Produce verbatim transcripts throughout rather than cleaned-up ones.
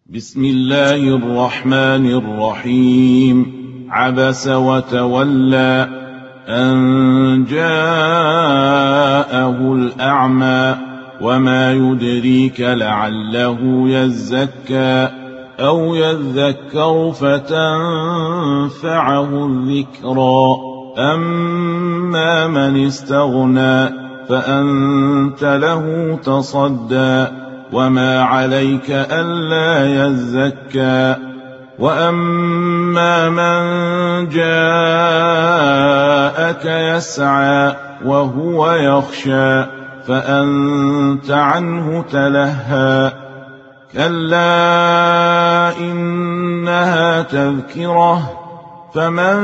بسم الله الرحمن الرحيم. عبس وتولى أن جاءه الأعمى وما يدريك لعله يزكى أو يذكر فتنفعه الذكرى. أما من استغنى فأنت له تصدى وما عليك ألا يزكى. وأما من جاءك يسعى وهو يخشى فأنت عنه تلهى. كلا إنها تذكرة فمن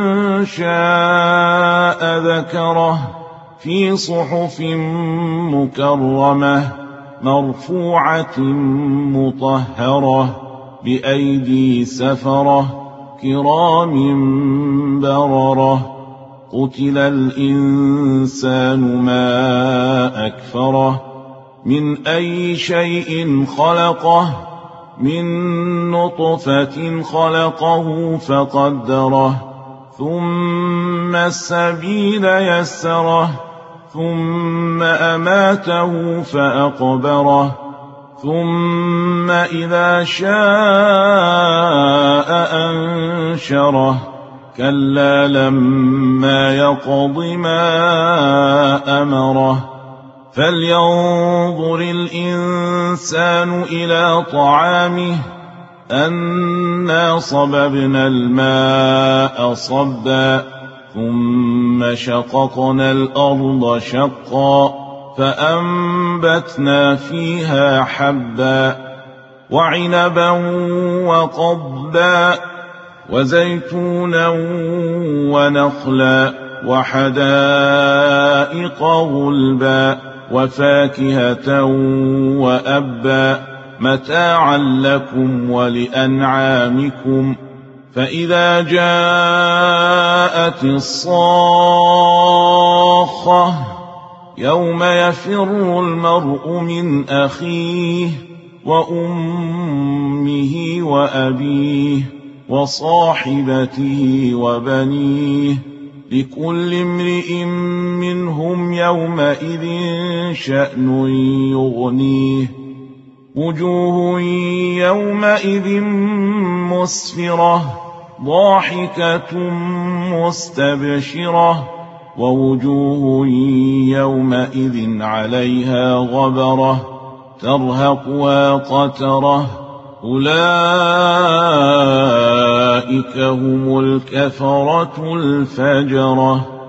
شاء ذكره في صحف مكرمة مرفوعة مطهرة بأيدي سفرة كرام بررة. قتل الإنسان ما أكفره من أي شيء خلقه من نطفة خلقه فقدره ثم السبيل يسره ثم أماته فأقبره ثم إذا شاء أنشره. كلا لما يقض ما أمره. فلينظر الإنسان إلى طعامه أنا صببنا الماء صبا ثم شققنا الأرض شقا فأنبتنا فيها حبا وعنبا وقضبا وزيتونا ونخلا وحدائق غلبا وفاكهة وأبا متاعا لكم ولأنعامكم. فإذا جاءت الصاخة يوم يفر المرء من أخيه وأمه وأبيه وصاحبته وبنيه لكل امرئ منهم يومئذ شأن يغنيه. وجوه يومئذ مسفرة ضاحكة مستبشرة ووجوه يومئذ عليها غبرة ترهقها قترة. أولئك هم الكفرة الفجرة.